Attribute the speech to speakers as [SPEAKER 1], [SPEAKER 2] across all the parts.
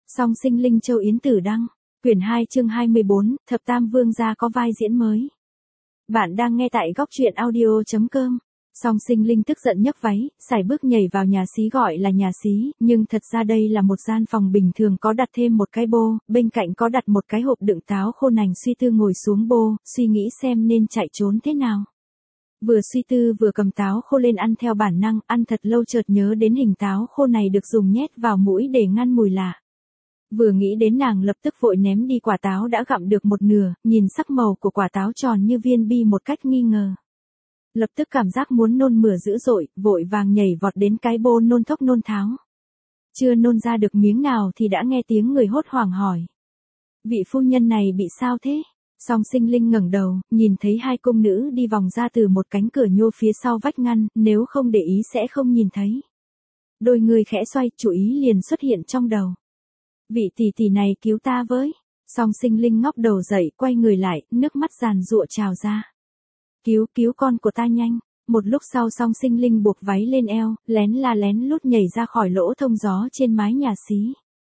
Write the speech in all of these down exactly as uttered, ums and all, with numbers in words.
[SPEAKER 1] Song sinh linh châu Yến Tử Đăng, quyển hai chương hai mươi bốn, Thập Tam Vương gia có vai diễn mới. Bạn đang nghe tại góc truyện audio chấm com. Song sinh linh tức giận nhấc váy, sải bước nhảy vào nhà xí gọi là nhà xí, nhưng thật ra đây là một gian phòng bình thường có đặt thêm một cái bô, bên cạnh có đặt một cái hộp đựng táo khô nành. Suy tư ngồi xuống bô, suy nghĩ xem nên chạy trốn thế nào. Vừa suy tư vừa cầm táo khô lên ăn theo bản năng, ăn thật lâu chợt nhớ đến hình táo khô này được dùng nhét vào mũi để ngăn mùi lạ. Vừa nghĩ đến nàng lập tức vội ném đi quả táo đã gặm được một nửa, nhìn sắc màu của quả táo tròn như viên bi một cách nghi ngờ. Lập tức cảm giác muốn nôn mửa dữ dội, vội vàng nhảy vọt đến cái bô nôn thốc nôn tháo. Chưa nôn ra được miếng nào thì đã nghe tiếng người hốt hoảng hỏi. Vị phu nhân này bị sao thế? Song sinh linh ngẩng đầu, nhìn thấy hai cung nữ đi vòng ra từ một cánh cửa nhô phía sau vách ngăn, nếu không để ý sẽ không nhìn thấy. Đôi người khẽ xoay, chủ ý liền xuất hiện trong đầu. Vị tỷ tỷ này cứu ta với. Song sinh linh ngóc đầu dậy, quay người lại, nước mắt giàn giụa trào ra. Cứu, cứu con của ta nhanh. Một lúc sau song sinh linh buộc váy lên eo, lén la lén lút nhảy ra khỏi lỗ thông gió trên mái nhà xí.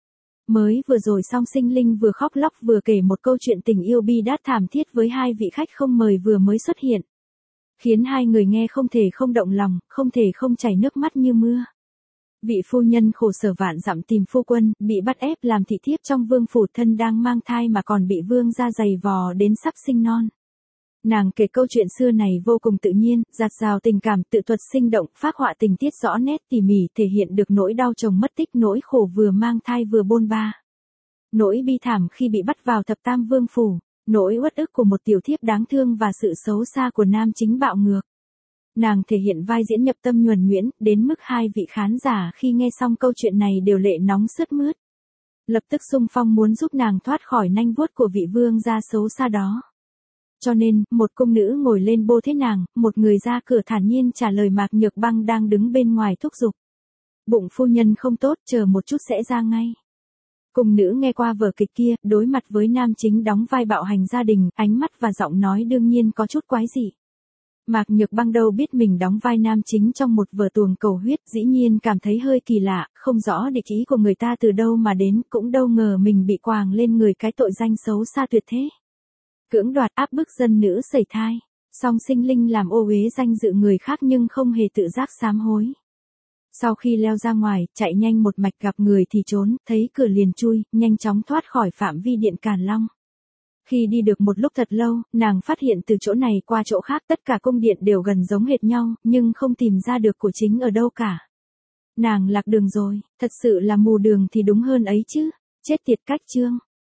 [SPEAKER 1] Mới vừa rồi song sinh linh vừa khóc lóc vừa kể một câu chuyện tình yêu bi đát thảm thiết với hai vị khách không mời vừa mới xuất hiện. Khiến hai người nghe không thể không động lòng, không thể không chảy nước mắt như mưa. Vị phu nhân khổ sở vạn dặm tìm phu quân, bị bắt ép làm thị thiếp trong vương phủ, thân đang mang thai mà còn bị vương gia giày vò đến sắp sinh non. Nàng kể câu chuyện xưa này vô cùng tự nhiên, dạt dào tình cảm, tự thuật sinh động, phác họa tình tiết rõ nét tỉ mỉ, thể hiện được nỗi đau chồng mất tích, nỗi khổ vừa mang thai vừa bôn ba. Nỗi bi thảm khi bị bắt vào thập tam vương phủ, nỗi uất ức của một tiểu thiếp đáng thương và sự xấu xa của nam chính bạo ngược. Nàng thể hiện vai diễn nhập tâm nhuần nhuyễn, đến mức hai vị khán giả khi nghe xong câu chuyện này đều lệ nóng sướt mướt. Lập tức xung phong muốn giúp nàng thoát khỏi nanh vuốt của vị vương gia xấu xa đó. Cho nên, một cung nữ ngồi lên bô thế nàng, một người ra cửa thản nhiên trả lời Mạc Nhược Băng đang đứng bên ngoài thúc giục. Bụng phu nhân không tốt, chờ một chút sẽ ra ngay. Cung nữ nghe qua vở kịch kia, đối mặt với nam chính đóng vai bạo hành gia đình, ánh mắt và giọng nói đương nhiên có chút quái dị. Mạc Nhược Băng đâu biết mình đóng vai nam chính trong một vở tuồng cầu huyết, dĩ nhiên cảm thấy hơi kỳ lạ, không rõ địch ý của người ta từ đâu mà đến, cũng đâu ngờ mình bị quàng lên người cái tội danh xấu xa tuyệt thế. Cưỡng đoạt, áp bức dân nữ sẩy thai, song sinh linh làm ô uế danh dự người khác nhưng không hề tự giác sám hối. Sau khi leo ra ngoài, chạy nhanh một mạch gặp người thì trốn, thấy cửa liền chui, nhanh chóng thoát khỏi phạm vi điện Càn Long. Khi đi được một lúc thật lâu, nàng phát hiện từ chỗ này qua chỗ khác tất cả cung điện đều gần giống hệt nhau, nhưng không tìm ra được của chính ở đâu cả. Nàng lạc đường rồi, thật sự là mù đường thì đúng hơn ấy chứ, chết tiệt cách chương.